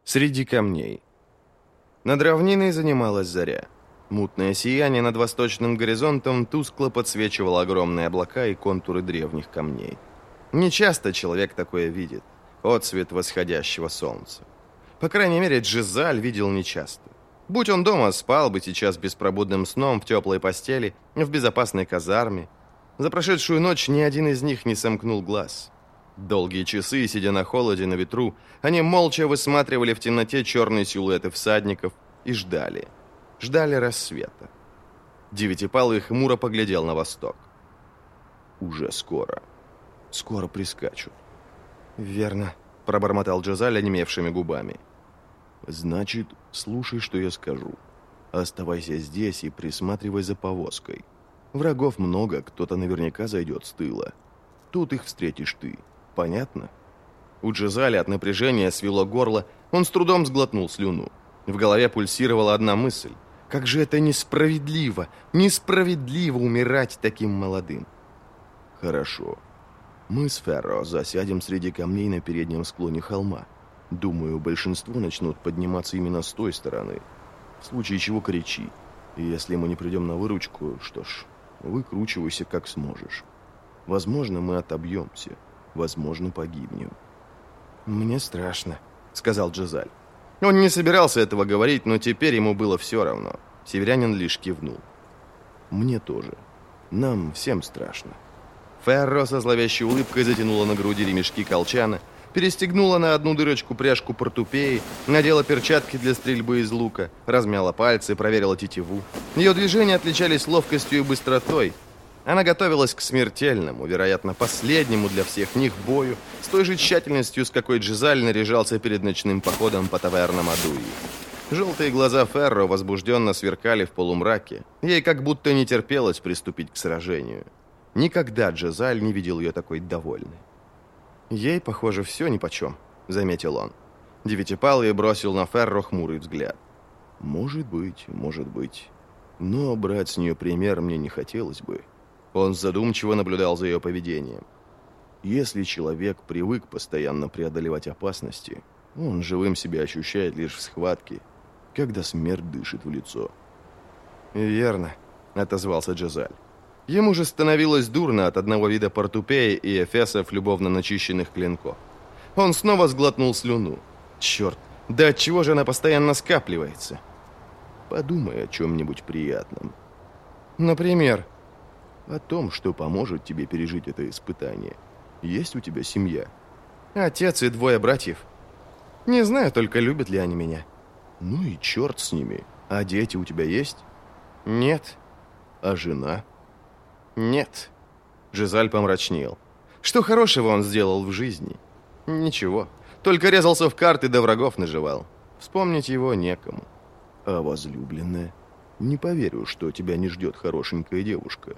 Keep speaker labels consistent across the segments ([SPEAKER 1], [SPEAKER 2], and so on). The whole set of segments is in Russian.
[SPEAKER 1] Среди камней. Над равниной занималась заря. Мутное сияние над восточным горизонтом тускло подсвечивало огромные облака и контуры древних камней. Нечасто человек такое видит. Отсвет восходящего солнца. По крайней мере, Джизаль видел нечасто. Будь он дома, спал бы сейчас беспробудным сном в теплой постели, в безопасной казарме. За прошедшую ночь ни один из них не сомкнул глаз. Долгие часы, сидя на холоде, на ветру, они молча высматривали в темноте черные силуэты всадников и ждали. Ждали рассвета. Девятипалый хмуро поглядел на восток. Уже скоро. Скоро прискачут. «Верно», — пробормотал Джизаль онемевшими губами. «Значит, слушай, что я скажу. Оставайся здесь и присматривай за повозкой. Врагов много, кто-то наверняка зайдет с тыла. Тут их встретишь ты. Понятно?» У Джизаля от напряжения свело горло, он с трудом сглотнул слюну. В голове пульсировала одна мысль. Как же это несправедливо, несправедливо умирать таким молодым. «Хорошо. Мы с Ферро засядем среди камней на переднем склоне холма. Думаю, большинство начнут подниматься именно с той стороны. В случае чего кричи. И если мы не придем на выручку, что ж, выкручивайся как сможешь. Возможно, мы отобьемся. Возможно, погибнем». «Мне страшно», — сказал Джизаль. Он не собирался этого говорить, но теперь ему было все равно. Северянин лишь кивнул. «Мне тоже. Нам всем страшно». Ферро со зловещей улыбкой затянула на груди ремешки колчана, перестегнула на одну дырочку пряжку портупеи, надела перчатки для стрельбы из лука, размяла пальцы, проверила тетиву. Ее движения отличались ловкостью и быстротой. Она готовилась к смертельному, вероятно, последнему для всех них бою, с той же тщательностью, с какой Джизаль наряжался перед ночным походом по тавернам Адуи. Желтые глаза Ферро возбужденно сверкали в полумраке. Ей как будто не терпелось приступить к сражению. Никогда Джизаль не видел ее такой довольной. «Ей, похоже, все нипочем», — заметил он. Девятипалый бросил на Ферро хмурый взгляд. Может быть. Но брать с нее пример мне не хотелось бы». Он задумчиво наблюдал за ее поведением. Если человек привык постоянно преодолевать опасности, он живым себя ощущает лишь в схватке, когда смерть дышит в лицо. «Верно», — отозвался Джизаль. Ему же становилось дурно от одного вида портупеи и эфесов любовно начищенных клинков. Он снова сглотнул слюну. «Черт, да отчего же она постоянно скапливается?» «Подумай о чем-нибудь приятном». «Например?» «О том, что поможет тебе пережить это испытание. Есть у тебя семья?» «Отец и 2 братьев. Не знаю только, любят ли они меня». «Ну и черт с ними. А дети у тебя есть?» «Нет». «А жена?» «Нет». Жизаль помрачнел. Что хорошего он сделал в жизни? Ничего. Только резался в карты да врагов наживал. Вспомнить его некому. «А возлюбленная? Не поверю, что тебя не ждет хорошенькая девушка».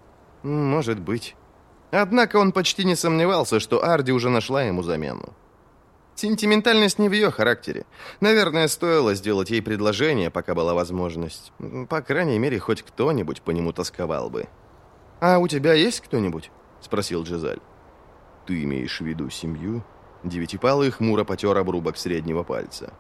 [SPEAKER 1] «Может быть». Однако он почти не сомневался, что Арди уже нашла ему замену. Сентиментальность не в ее характере. Наверное, стоило сделать ей предложение, пока была возможность. По крайней мере, хоть кто-нибудь по нему тосковал бы. «А у тебя есть кто-нибудь?» — спросил Джизаль. «Ты имеешь в виду семью?» Девятипалый хмуро потер обрубок среднего пальца.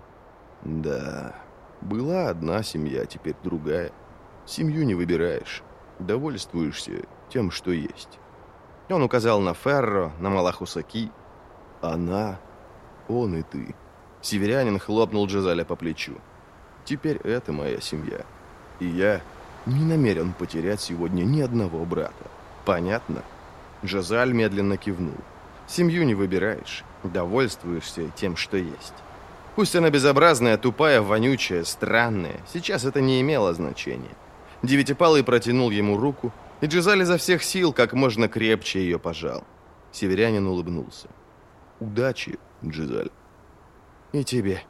[SPEAKER 1] «Да, была одна семья, теперь другая. Семью не выбираешь. Довольствуешься тем, что есть». Он указал на Ферро, на Малахусаки. «Она, он и ты». Северянин хлопнул Джизаля по плечу. «Теперь это моя семья. И я не намерен потерять сегодня ни одного брата. Понятно?» Джизаль медленно кивнул. «Семью не выбираешь. Довольствуешься тем, что есть. Пусть она безобразная, тупая, вонючая, странная. Сейчас это не имело значения». Девятипалый протянул ему руку, и Джизаль изо всех сил как можно крепче ее пожал. Северянин улыбнулся. «Удачи, Джизаль». «И тебе».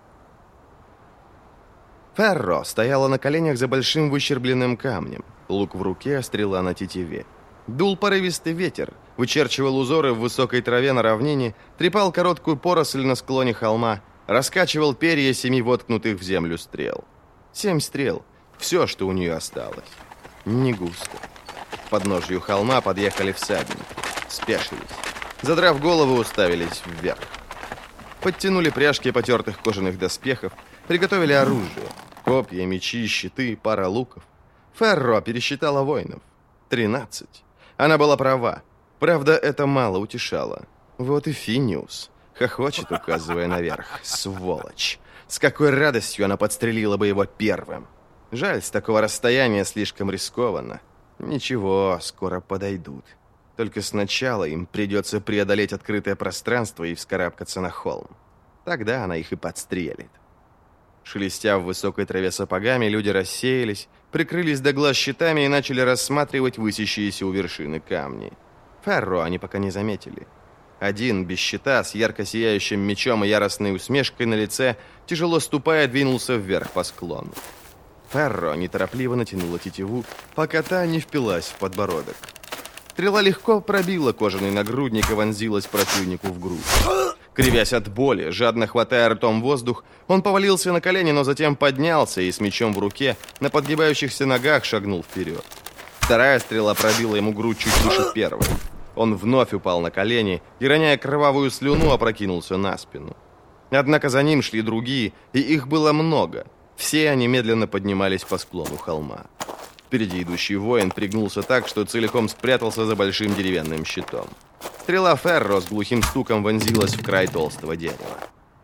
[SPEAKER 1] Ферро стояла на коленях за большим выщербленным камнем. Лук в руке, стрела на тетиве. Дул порывистый ветер, вычерчивал узоры в высокой траве на равнине, трепал короткую поросль на склоне холма, раскачивал перья 7 воткнутых в землю стрел. 7 стрел. Все, что у нее осталось. Не густо. К подножью холма подъехали всадники. Спешились. Задрав голову, уставились вверх. Подтянули пряжки потертых кожаных доспехов, приготовили оружие. Копья, мечи, щиты, пара луков. Ферро пересчитала воинов. 13. Она была права. Правда, это мало утешало. Вот и Финиус. Хохочет, указывая наверх. Сволочь. С какой радостью она подстрелила бы его первым. Жаль, с такого расстояния слишком рискованно. Ничего, скоро подойдут. Только сначала им придется преодолеть открытое пространство и вскарабкаться на холм. Тогда она их и подстрелит. Шелестя в высокой траве сапогами, люди рассеялись, прикрылись до глаз щитами и начали рассматривать высящиеся у вершины камни. Ферро они пока не заметили. Один, без щита, с ярко сияющим мечом и яростной усмешкой на лице, тяжело ступая, двинулся вверх по склону. Ферро неторопливо натянула тетиву, пока та не впилась в подбородок. Стрела легко пробила кожаный нагрудник и вонзилась противнику в грудь. Кривясь от боли, жадно хватая ртом воздух, он повалился на колени, но затем поднялся и с мечом в руке на подгибающихся ногах шагнул вперед. Вторая стрела пробила ему грудь чуть выше первой. Он вновь упал на колени и, роняя кровавую слюну, опрокинулся на спину. Однако за ним шли другие, и их было много. Все они медленно поднимались по склону холма. Впереди идущий воин пригнулся так, что целиком спрятался за большим деревянным щитом. Стрела Ферро с глухим стуком вонзилась в край толстого дерева.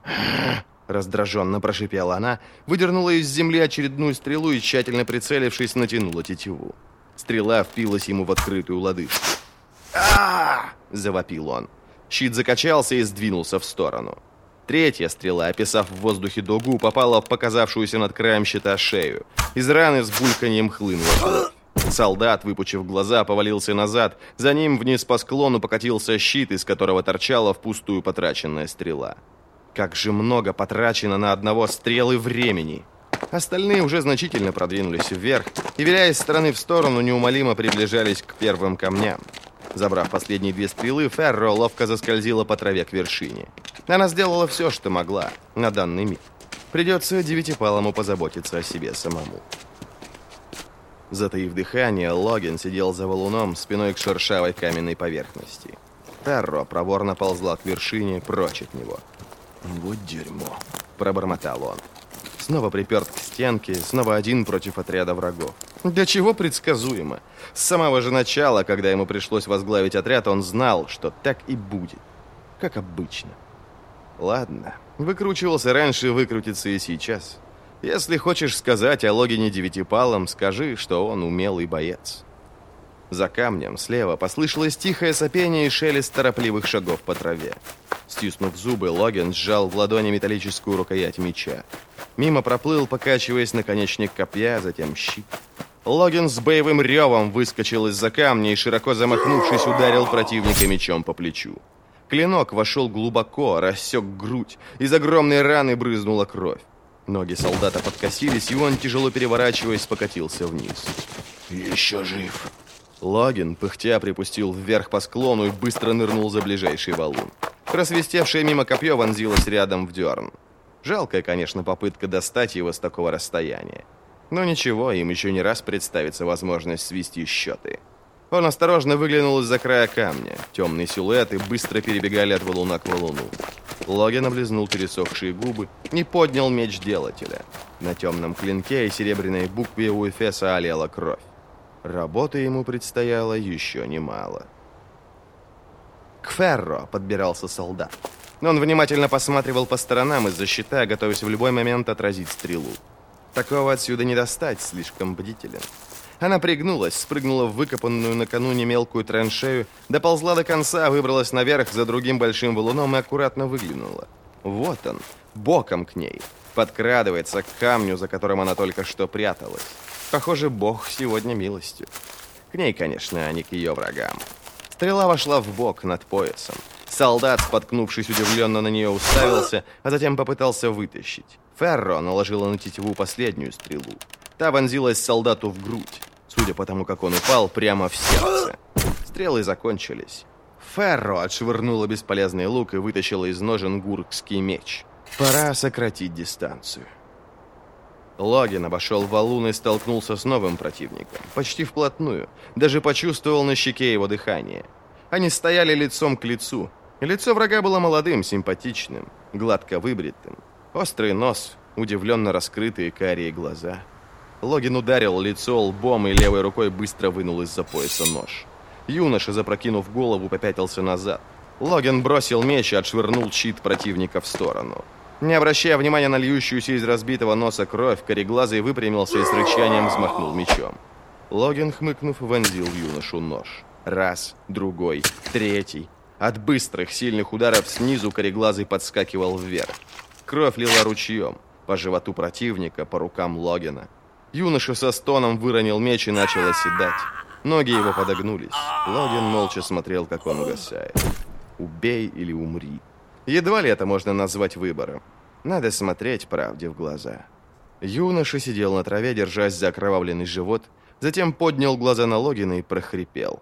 [SPEAKER 1] Раздраженно прошипела она, выдернула из земли очередную стрелу и, тщательно прицелившись, натянула тетиву. Стрела впилась ему в открытую лодыжку. «А-а-а!» – завопил он. Щит закачался и сдвинулся в сторону. Третья стрела, описав в воздухе дугу, попала в показавшуюся над краем щита шею. Из раны с бульканьем хлынула кровь. Солдат, выпучив глаза, повалился назад. За ним вниз по склону покатился щит, из которого торчала впустую потраченная стрела. Как же много потрачено на одного стрелы времени! Остальные уже значительно продвинулись вверх и, виляя из стороны в сторону, неумолимо приближались к первым камням. Забрав последние две стрелы, Ферро ловко заскользила по траве к вершине. Она сделала все, что могла на данный миг. Придется Девятипалому позаботиться о себе самому. Затаив дыхание, Логин сидел за валуном, спиной к шершавой каменной поверхности. Ферро проворно ползла к вершине, прочь от него. «Вот дерьмо», — пробормотал он. Снова приперт к стенке, снова один против отряда врагов. Для чего предсказуемо? С самого же начала, когда ему пришлось возглавить отряд, он знал, что так и будет. Как обычно. Ладно, выкручивался раньше, выкрутится и сейчас. Если хочешь сказать о Логине Девятипалом, скажи, что он умелый боец. За камнем слева послышалось тихое сопение и шелест торопливых шагов по траве. Стиснув зубы, Логин сжал в ладони металлическую рукоять меча. Мимо проплыл, покачиваясь, наконечник копья, затем щит. Логин с боевым ревом выскочил из-за камня и, широко замахнувшись, ударил противника мечом по плечу. Клинок вошел глубоко, рассек грудь, из огромной раны брызнула кровь. Ноги солдата подкосились, и он, тяжело переворачиваясь, покатился вниз. «Еще жив!» Логин, пыхтя, припустил вверх по склону и быстро нырнул за ближайший валун. Просвистевшее мимо копье вонзилось рядом в дерн. Жалкая, конечно, попытка достать его с такого расстояния. Но ничего, им еще не раз представится возможность свести счеты. Он осторожно выглянул из-за края камня. Темные силуэты быстро перебегали от валуна к валуну. Логин облизнул пересохшие губы и поднял меч делателя. На темном клинке и серебряной букве у эфеса олела кровь. Работы ему предстояло еще немало. К Ферро подбирался солдат. Он внимательно посматривал по сторонам из-за щита, готовясь в любой момент отразить стрелу. Такого отсюда не достать, слишком бдителен. Она пригнулась, спрыгнула в выкопанную накануне мелкую траншею, доползла до конца, выбралась наверх за другим большим валуном и аккуратно выглянула. Вот он, боком к ней, подкрадывается к камню, за которым она только что пряталась. Похоже, Бог сегодня милостью. К ней, конечно, а не к ее врагам. Стрела вошла в бок над поясом. Солдат, споткнувшись, удивленно на нее уставился, а затем попытался вытащить. Ферро наложила на тетиву последнюю стрелу. Та вонзилась солдату в грудь, судя по тому, как он упал, прямо в сердце. Стрелы закончились. Ферро отшвырнула бесполезный лук и вытащила из ножен гуркский меч. Пора сократить дистанцию. Логин обошел валун и столкнулся с новым противником. Почти вплотную. Даже почувствовал на щеке его дыхание. Они стояли лицом к лицу. Лицо врага было молодым, симпатичным, гладко выбритым. Острый нос, удивленно раскрытые карие глаза. Логин ударил лицо лбом и левой рукой быстро вынул из-за пояса нож. Юноша, запрокинув голову, попятился назад. Логин бросил меч и отшвырнул щит противника в сторону. Не обращая внимания на льющуюся из разбитого носа кровь, кореглазый выпрямился и с рычанием взмахнул мечом. Логин, хмыкнув, вонзил в юношу нож. Раз, другой, третий. От быстрых, сильных ударов снизу кореглазый подскакивал вверх. Кровь лила ручьем. По животу противника, по рукам Логина. Юноша со стоном выронил меч и начал оседать. Ноги его подогнулись. Логин молча смотрел, как он угасает. Убей или умри. Едва ли это можно назвать выбором. Надо смотреть правде в глаза. Юноша сидел на траве, держась за окровавленный живот, затем поднял глаза на Логина и прохрипел.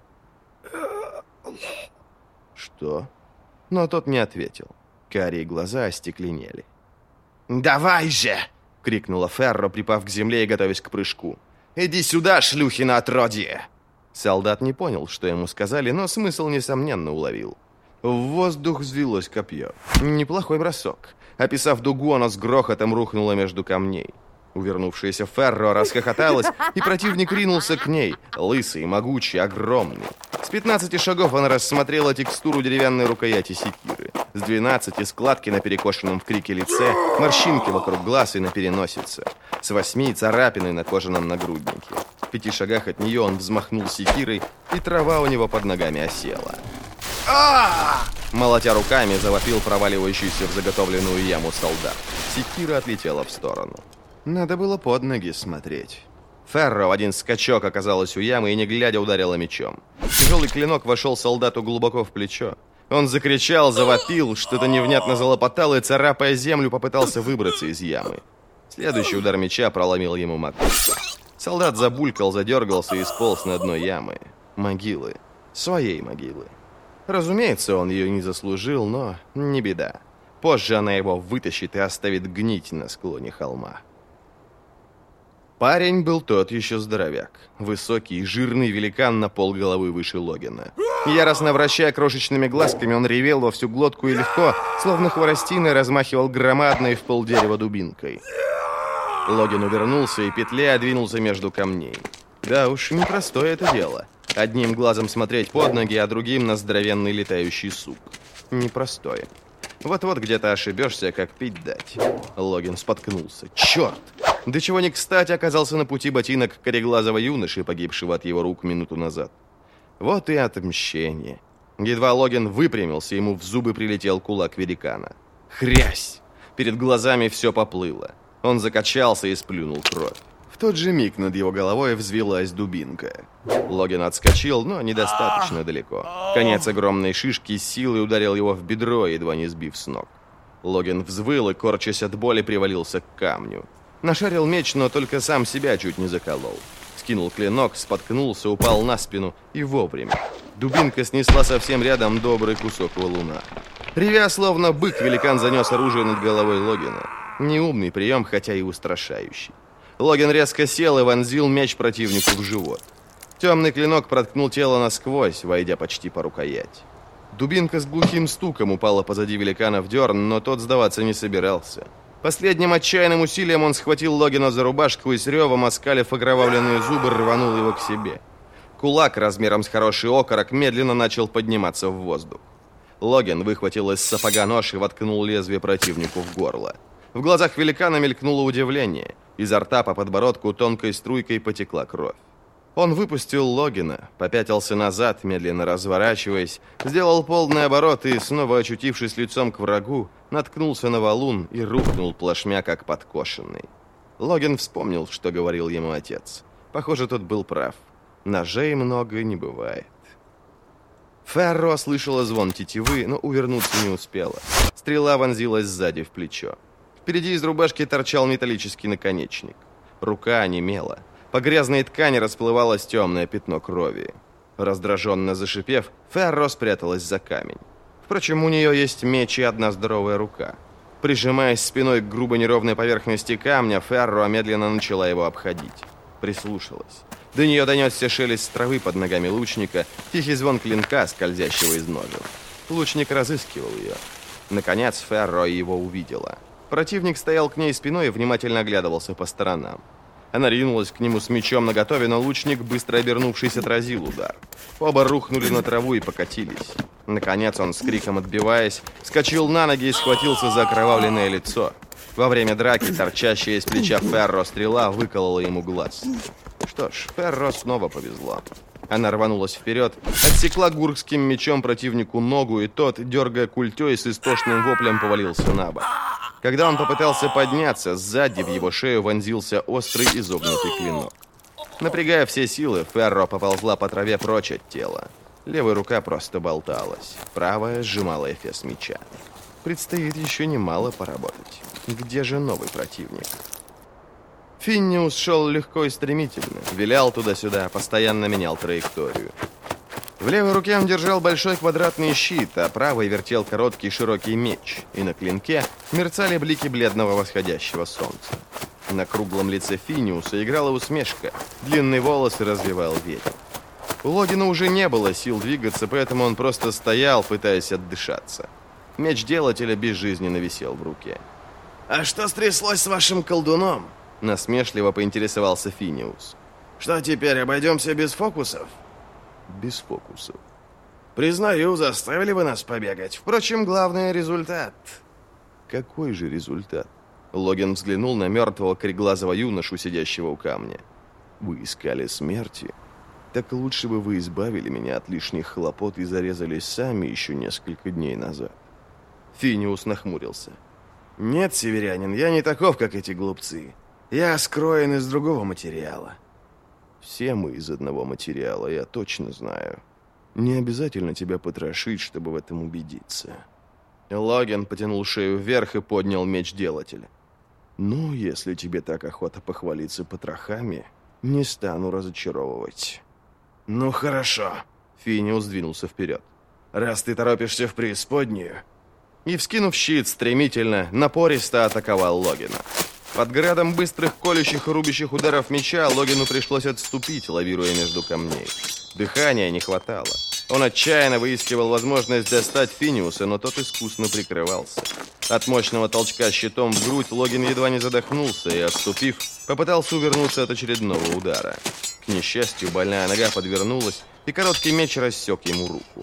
[SPEAKER 1] «Что?» Но тот не ответил. Карие глаза остекленели. «Давай же!» — крикнула Ферро, припав к земле и готовясь к прыжку. «Иди сюда, шлюхина отродье!» Солдат не понял, что ему сказали, но смысл, несомненно, уловил. В воздух взвилось копье. Неплохой бросок. Описав дугу, оно с грохотом рухнуло между камней. Увернувшаяся Ферро расхохоталась, и противник ринулся к ней. Лысый, могучий, огромный. С 15 шагов она рассмотрела текстуру деревянной рукояти секиры. С 12 складки на перекошенном в крике лице, морщинки вокруг глаз и на переносице. С 8 царапины на кожаном нагруднике. В 5 шагах от нее он взмахнул секирой, и трава у него под ногами осела. Молотя руками, завопил проваливающийся в заготовленную яму солдат. Секира отлетела в сторону. Надо было под ноги смотреть. Ферро в один скачок оказалась у ямы и, не глядя, ударила мечом. Тяжелый клинок вошел солдату глубоко в плечо. Он закричал, завопил, что-то невнятно залопотал и, царапая землю, попытался выбраться из ямы. Следующий удар меча проломил ему макушку. Солдат забулькал, задергался и сполз на дно ямы. Могилы. Своей могилы. Разумеется, он ее не заслужил, но не беда. Позже она его вытащит и оставит гнить на склоне холма. Парень был тот еще здоровяк. Высокий, жирный великан на полголовы выше Логина. Яростно вращая крошечными глазками, он ревел во всю глотку и легко, словно хворостиной, размахивал громадной в полдерева дубинкой. Логин увернулся и петляя двинулся между камней. Да уж, непростое это дело. Одним глазом смотреть под ноги, а другим на здоровенный летающий сук. Непростое. Вот-вот где-то ошибешься, как пить дать. Логин споткнулся. Черт! До чего не кстати оказался на пути ботинок кореглазого юноши, погибшего от его рук минуту назад. Вот и отмщение. Едва Логин выпрямился, ему в зубы прилетел кулак великана. Хрясь! Перед глазами все поплыло. Он закачался и сплюнул кровь. В тот же миг над его головой взвилась дубинка. Логин отскочил, но недостаточно далеко. Конец огромной шишки с силой ударил его в бедро, едва не сбив с ног. Логин взвыл и, корчась от боли, привалился к камню. Нашарил меч, но только сам себя чуть не заколол. Скинул клинок, споткнулся, упал на спину и вовремя. Дубинка снесла совсем рядом добрый кусок валуна. Ревя, словно бык, великан занес оружие над головой Логина. Неумный прием, хотя и устрашающий. Логин резко сел и вонзил меч противнику в живот. Темный клинок проткнул тело насквозь, войдя почти по рукоять. Дубинка с глухим стуком упала позади великана в дерн, но тот сдаваться не собирался. Последним отчаянным усилием он схватил Логина за рубашку и с ревом, оскалив окровавленные зубы, рванул его к себе. Кулак размером с хороший окорок медленно начал подниматься в воздух. Логин выхватил из сапога нож и воткнул лезвие противнику в горло. В глазах великана мелькнуло удивление. Изо рта по подбородку тонкой струйкой потекла кровь. Он выпустил Логина, попятился назад, медленно разворачиваясь, сделал полный оборот и, снова очутившись лицом к врагу, наткнулся на валун и рухнул плашмя, как подкошенный. Логин вспомнил, что говорил ему отец. Похоже, тот был прав. Ножей много не бывает. Ферро слышала звон тетивы, но увернуться не успела. Стрела вонзилась сзади в плечо. Впереди из рубашки торчал металлический наконечник. Рука онемела. По грязной ткани расплывалось темное пятно крови. Раздраженно зашипев, Ферро спряталась за камень. Впрочем, у нее есть меч и одна здоровая рука. Прижимаясь спиной к грубо неровной поверхности камня, Ферро медленно начала его обходить. Прислушалась. До нее донесся шелест травы под ногами лучника, тихий звон клинка, скользящего из ножен. Лучник разыскивал ее. Наконец Ферро его увидела. Противник стоял к ней спиной и внимательно оглядывался по сторонам. Она ринулась к нему с мечом наготове, но лучник, быстро обернувшись, отразил удар. Оба рухнули на траву и покатились. Наконец он, с криком отбиваясь, вскочил на ноги и схватился за окровавленное лицо. Во время драки торчащая из плеча Ферро стрела выколола ему глаз. Что ж, Ферро снова повезло. Она рванулась вперед, отсекла гуркским мечом противнику ногу, и тот, дергая культей, с истошным воплем повалился на бок. Когда он попытался подняться, сзади в его шею вонзился острый изогнутый клинок. Напрягая все силы, Ферро поползла по траве прочь от тела. Левая рука просто болталась, правая сжимала эфес меча. Предстоит еще немало поработать. Где же новый противник? Финиус шел легко и стремительно, вилял туда-сюда, постоянно менял траекторию. В левой руке он держал большой квадратный щит, а правой вертел короткий широкий меч, и на клинке мерцали блики бледного восходящего солнца. На круглом лице Финиуса играла усмешка, длинные волосы развивал ветер. У Логина уже не было сил двигаться, поэтому он просто стоял, пытаясь отдышаться. Меч делателя безжизненно висел в руке.
[SPEAKER 2] «А что стряслось с вашим колдуном?»
[SPEAKER 1] Насмешливо поинтересовался Финиус.
[SPEAKER 2] «Что теперь, обойдемся без фокусов?»
[SPEAKER 1] Без фокусов.
[SPEAKER 2] «Признаю, заставили вы нас побегать. Впрочем, главный результат».
[SPEAKER 1] Какой же результат? Логин взглянул на мертвого кореглазого юношу, сидящего у камня. Вы искали смерти? Так лучше бы вы избавили меня от лишних хлопот и зарезались сами еще несколько дней назад.
[SPEAKER 2] Финиус нахмурился. «Нет, северянин, я не таков, как эти глупцы. Я скроен из другого материала».
[SPEAKER 1] Все мы из одного материала, я точно знаю. Не обязательно тебя потрошить, чтобы в этом убедиться. Логин потянул шею вверх и поднял меч делателя. Ну, если тебе так охота похвалиться потрохами, не стану разочаровывать.
[SPEAKER 2] «Ну, хорошо».
[SPEAKER 1] Финиус двинулся вперед.
[SPEAKER 2] «Раз ты торопишься в преисподнюю...»
[SPEAKER 1] И, вскинув щит, стремительно, напористо атаковал Логина. Под градом быстрых колющих и рубящих ударов меча Логину пришлось отступить, лавируя между камней. Дыхания не хватало. Он отчаянно выискивал возможность достать Финиуса, но тот искусно прикрывался. От мощного толчка щитом в грудь Логин едва не задохнулся и, отступив, попытался увернуться от очередного удара. К несчастью, больная нога подвернулась, и короткий меч рассек ему руку.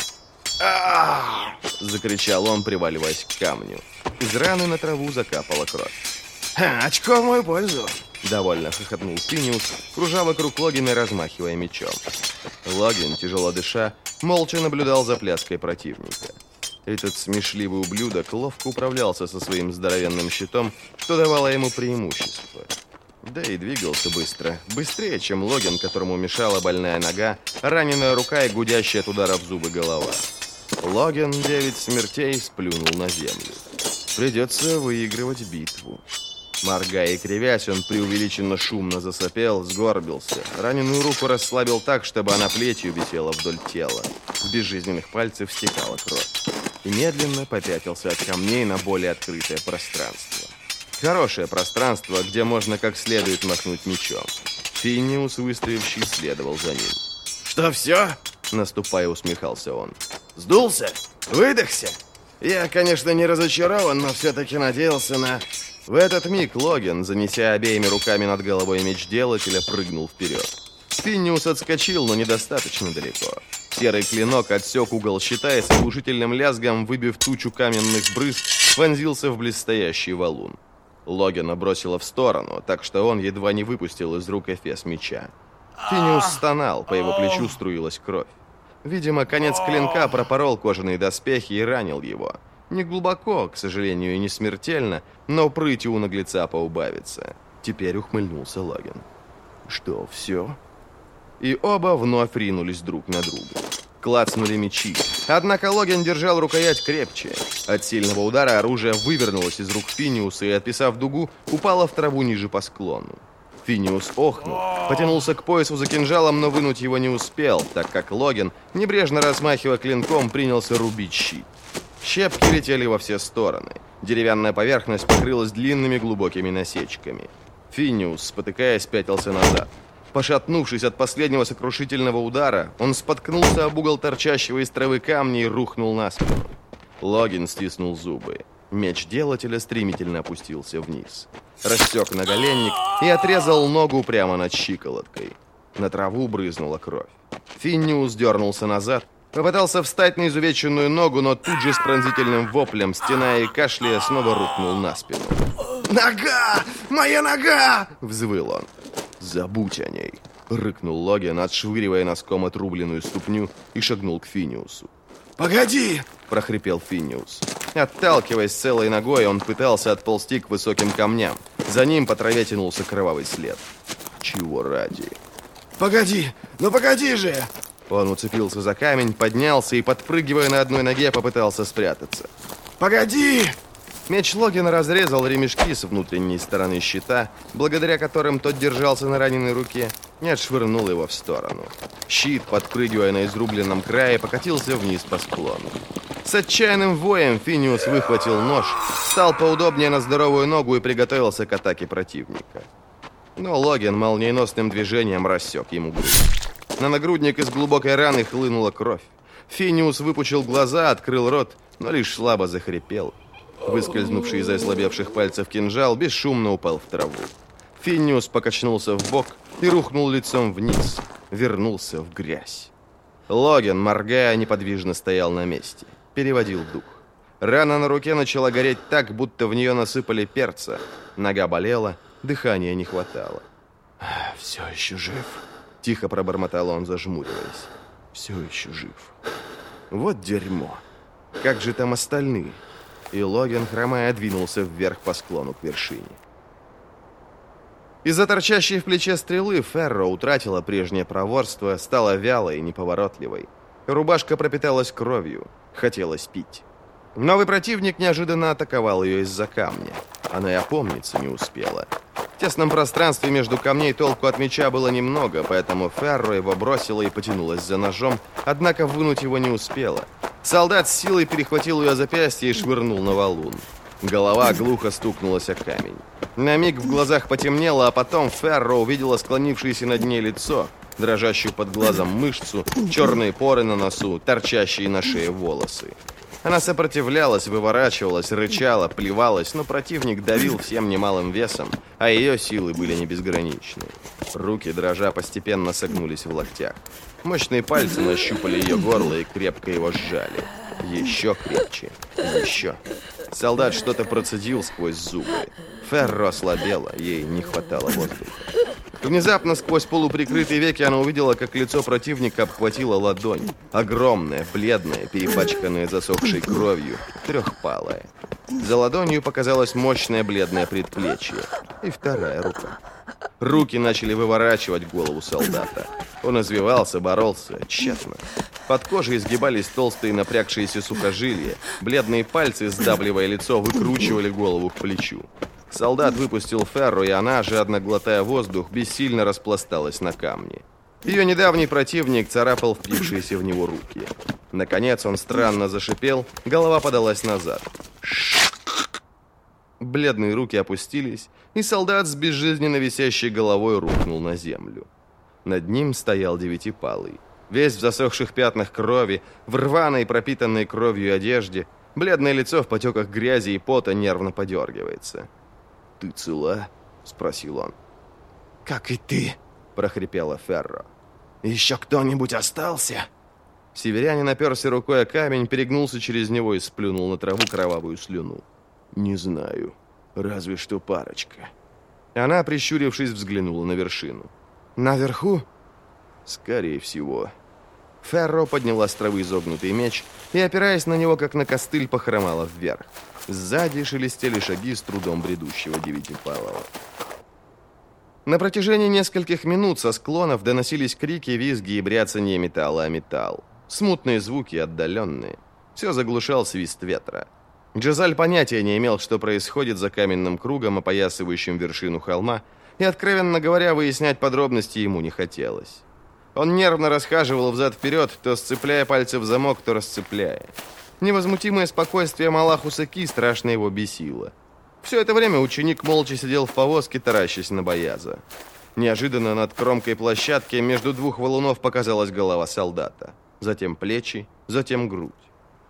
[SPEAKER 2] «А-а-а!»
[SPEAKER 1] — закричал он, приваливаясь к камню. Из раны на траву закапала кровь.
[SPEAKER 2] «Очко в мою пользу!»
[SPEAKER 1] — довольно хохотнул Финиус, кружа вокруг Логина и размахивая мечом. Логин, тяжело дыша, молча наблюдал за пляской противника. Этот смешливый ублюдок ловко управлялся со своим здоровенным щитом, что давало ему преимущество. Да и двигался быстро. Быстрее, чем Логин, которому мешала больная нога, раненая рука и гудящая от ударов зубы голова. Логин 9 смертей сплюнул на землю. Придется выигрывать битву. Моргая и кривясь, он преувеличенно шумно засопел, сгорбился. Раненую руку расслабил так, чтобы она плетью висела вдоль тела. С безжизненных пальцев стекала кровь. И медленно попятился от камней на более открытое пространство. Хорошее пространство, где можно как следует махнуть мечом. Финиус, выставивший, следовал за ним.
[SPEAKER 2] «Что, все?»
[SPEAKER 1] — наступая, усмехался он.
[SPEAKER 2] «Сдулся? Выдохся? Я, конечно, не разочарован, но все-таки надеялся на...»
[SPEAKER 1] В этот миг Логин, занеся обеими руками над головой меч делателя, прыгнул вперед. Финиус отскочил, но недостаточно далеко. Серый клинок отсек угол щита и с оглушительным лязгом, выбив тучу каменных брызг, вонзился в блестящий валун. Логина бросило в сторону, так что он едва не выпустил из рук эфес меча. Финиус стонал, по его плечу струилась кровь. Видимо, конец клинка пропорол кожаные доспехи и ранил его. Не глубоко, к сожалению, и не смертельно, но прыть у наглеца поубавится. Теперь ухмыльнулся Логин. Что, все? И оба вновь ринулись друг на друга. Клацнули мечи. Однако Логин держал рукоять крепче. От сильного удара оружие вывернулось из рук Финиуса и, отписав дугу, упало в траву ниже по склону. Финиус охнул, потянулся к поясу за кинжалом, но вынуть его не успел, так как Логин, небрежно размахивая клинком, принялся рубить щит. Щепки летели во все стороны. Деревянная поверхность покрылась длинными глубокими насечками. Финиус, спотыкаясь, пятился назад. Пошатнувшись от последнего сокрушительного удара, он споткнулся об угол торчащего из травы камня и рухнул на спину. Логин стиснул зубы. Меч делателя стремительно опустился вниз. Рассек наголенник и отрезал ногу прямо над щиколоткой. На траву брызнула кровь. Финиус дернулся назад, попытался встать на изувеченную ногу, но тут же с пронзительным воплем, стеная и кашляя, снова рухнул на спину.
[SPEAKER 2] «Нога! Моя нога!»
[SPEAKER 1] — взвыл он. «Забудь о ней!» — рыкнул Логин, отшвыривая носком отрубленную ступню, и шагнул к Финиусу.
[SPEAKER 2] «Погоди!»
[SPEAKER 1] — прохрипел Финиус. Отталкиваясь целой ногой, он пытался отползти к высоким камням. За ним по траве тянулся кровавый след. Чего ради?
[SPEAKER 2] «Погоди! Ну погоди же!»
[SPEAKER 1] Он уцепился за камень, поднялся и, подпрыгивая на одной ноге, попытался спрятаться.
[SPEAKER 2] «Погоди!»
[SPEAKER 1] Меч Логина разрезал ремешки с внутренней стороны щита, благодаря которым тот держался на раненой руке, и отшвырнул его в сторону. Щит, подпрыгивая на изрубленном крае, покатился вниз по склону. С отчаянным воем Финиус выхватил нож, встал поудобнее на здоровую ногу и приготовился к атаке противника. Но Логин молниеносным движением рассек ему грудь. На нагрудник из глубокой раны хлынула кровь. Финиус выпучил глаза, открыл рот, но лишь слабо захрипел. Выскользнувший из ослабевших пальцев кинжал бесшумно упал в траву. Финиус покачнулся вбок и рухнул лицом вниз, вернулся в грязь. Логин, моргая, неподвижно стоял на месте, переводил дух. Рана на руке начала гореть так, будто в нее насыпали перца. Нога болела, дыхания не хватало.
[SPEAKER 2] «Все еще жив»,
[SPEAKER 1] — тихо пробормотал он, зажмуриваясь. «Все еще жив. Вот дерьмо. Как же там остальные?» И Логин, хромая, двинулся вверх по склону к вершине. Из-за торчащей в плече стрелы Ферро утратила прежнее проворство, стала вялой и неповоротливой. Рубашка пропиталась кровью, хотелось пить. Новый противник неожиданно атаковал ее из-за камня. Она и опомниться не успела. В тесном пространстве между камней толку от меча было немного, поэтому Ферро его бросила и потянулась за ножом, однако вынуть его не успела. Солдат с силой перехватил ее запястье и швырнул на валун. Голова глухо стукнулась о камень. На миг в глазах потемнело, а потом Ферро увидела склонившееся над ней лицо, дрожащую под глазом мышцу, черные поры на носу, торчащие на шее волосы. Она сопротивлялась, выворачивалась, рычала, плевалась, но противник давил всем немалым весом, а ее силы были не безграничны. Руки, дрожа, постепенно согнулись в локтях. Мощные пальцы нащупали ее горло и крепко его сжали. Еще крепче. Еще. Солдат что-то процедил сквозь зубы. Ферро ослабела, ей не хватало воздуха. Внезапно, сквозь полуприкрытые веки, она увидела, как лицо противника обхватила ладонь. Огромная, бледная, перепачканная засохшей кровью, трехпалая. За ладонью показалось мощное бледное предплечье. И вторая рука. Руки начали выворачивать голову солдата. Он извивался, боролся, тщетно. Под кожей изгибались толстые напрягшиеся сухожилия. Бледные пальцы, сдавливая лицо, выкручивали голову к плечу. Солдат выпустил Ферро, и она, жадно глотая воздух, бессильно распласталась на камне. Ее недавний противник царапал впившиеся в него руки. Наконец он странно зашипел, голова подалась назад. Бледные руки опустились, и солдат с безжизненно висящей головой рухнул на землю. Над ним стоял Девятипалый. Весь в засохших пятнах крови, в рваной, пропитанной кровью одежде, бледное лицо в потеках грязи и пота нервно подергивается. «Ты цела?» — спросил он.
[SPEAKER 2] «Как и ты», — прохрипела Ферро.
[SPEAKER 1] «Еще кто-нибудь остался?» Северянин оперся рукой о камень, перегнулся через него и сплюнул на траву кровавую слюну. «Не знаю. Разве что парочка». Она, прищурившись, взглянула на вершину. «Наверху?» «Скорее всего». Ферро подняла с травы изогнутый меч и, опираясь на него, как на костыль, похромала вверх. Сзади шелестели шаги с трудом бредущего Девятипалого. На протяжении нескольких минут со склонов доносились крики, визги и бряцанье металла о металл. Смутные звуки, отдаленные. Все заглушал свист ветра. Джезаль понятия не имел, что происходит за каменным кругом, опоясывающим вершину холма, и, откровенно говоря, выяснять подробности ему не хотелось. Он нервно расхаживал взад-вперед, то сцепляя пальцы в замок, то расцепляя. Невозмутимое спокойствие Малахуса Ки страшно его бесило. Все это время ученик молча сидел в повозке, таращась на Бояза. Неожиданно над кромкой площадки между двух валунов показалась голова солдата. Затем плечи, затем грудь.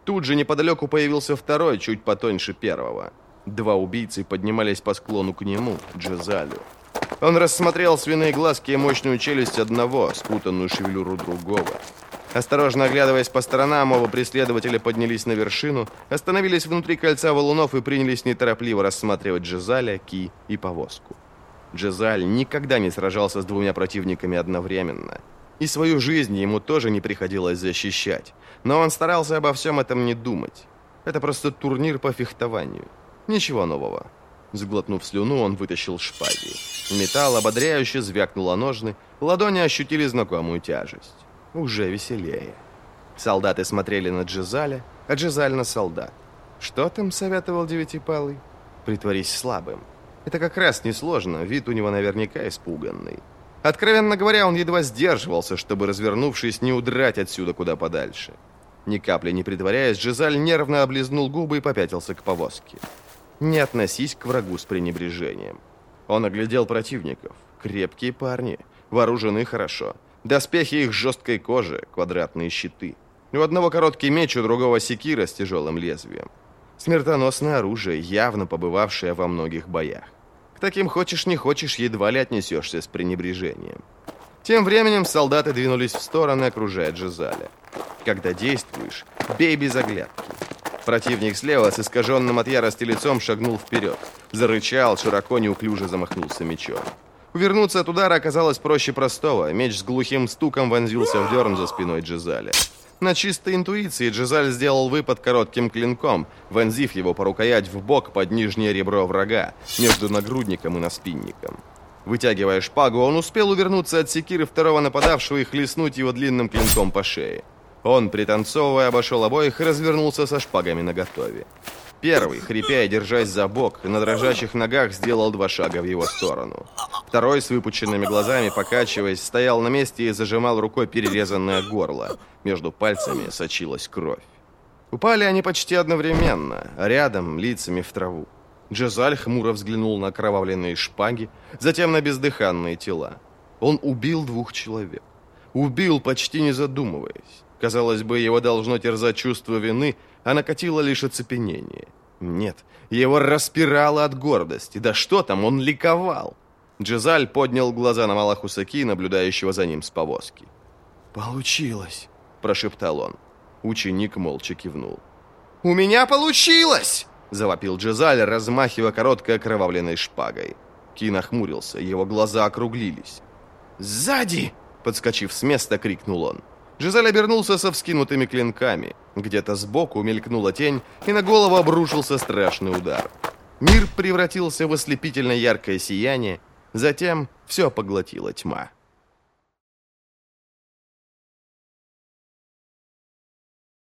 [SPEAKER 1] Тут же неподалеку появился второй, чуть потоньше первого. Два убийцы поднимались по склону к нему, Джезалю. Он рассмотрел свиные глазки и мощную челюсть одного, спутанную шевелюру другого. Осторожно оглядываясь по сторонам, оба преследователя поднялись на вершину, остановились внутри кольца валунов и принялись неторопливо рассматривать Джезаля, Ки и повозку. Джезаль никогда не сражался с двумя противниками одновременно. И свою жизнь ему тоже не приходилось защищать. Но он старался обо всем этом не думать. Это просто турнир по фехтованию. Ничего нового. Сглотнув слюну, он вытащил шпаги. Металл ободряюще звякнул о ножны, ладони ощутили знакомую тяжесть. Уже веселее. Солдаты смотрели на Джезаля, а Джезаль на солдат. Что там советовал Девятипалый? Притворись слабым. Это как раз несложно, вид у него наверняка испуганный. Откровенно говоря, он едва сдерживался, чтобы, развернувшись, не удрать отсюда куда подальше. Ни капли не притворяясь, Джезаль нервно облизнул губы и попятился к повозке. Не относись к врагу с пренебрежением. Он оглядел противников. Крепкие парни, вооружены хорошо. Доспехи их жесткой кожи, квадратные щиты. У одного короткий меч, у другого секира с тяжелым лезвием. Смертоносное оружие, явно побывавшее во многих боях. К таким хочешь не хочешь, едва ли отнесешься с пренебрежением. Тем временем солдаты двинулись в стороны, окружая Джезаля. Когда действуешь, бей без оглядки. Противник слева с искаженным от ярости лицом шагнул вперед. Зарычал, широко неуклюже замахнулся мечом. Увернуться от удара оказалось проще простого. Меч с глухим стуком вонзился в дерн за спиной Джезаля. На чистой интуиции Джезаль сделал выпад коротким клинком, вонзив его по рукоять в бок под нижнее ребро врага, между нагрудником и наспинником. Вытягивая шпагу, он успел увернуться от секиры второго нападавшего и хлестнуть его длинным клинком по шее. Он, пританцовывая, обошел обоих и развернулся со шпагами наготове. Первый, хрипя и держась за бок, на дрожащих ногах сделал 2 шага в его сторону. Второй, с выпученными глазами, покачиваясь, стоял на месте и зажимал рукой перерезанное горло. Между пальцами сочилась кровь. Упали они почти одновременно, рядом, лицами в траву. Джезаль хмуро взглянул на окровавленные шпаги, затем на бездыханные тела. Он убил 2 человек. Убил, почти не задумываясь. Казалось бы, его должно терзать чувство вины, а накатило лишь оцепенение. Нет, его распирало от гордости. Да что там, он ликовал. Джезаль поднял глаза на Малахусаки, наблюдающего за ним с повозки. «Получилось», – прошептал он. Ученик молча кивнул. «У меня получилось!» – завопил Джезаль, размахивая короткой окровавленной шпагой. Ки нахмурился, его глаза округлились. «Сзади!» – подскочив с места, крикнул он. Джезаль обернулся со вскинутыми клинками. Где-то сбоку мелькнула тень, и на голову обрушился страшный удар. Мир превратился в ослепительно яркое сияние, затем все поглотила тьма.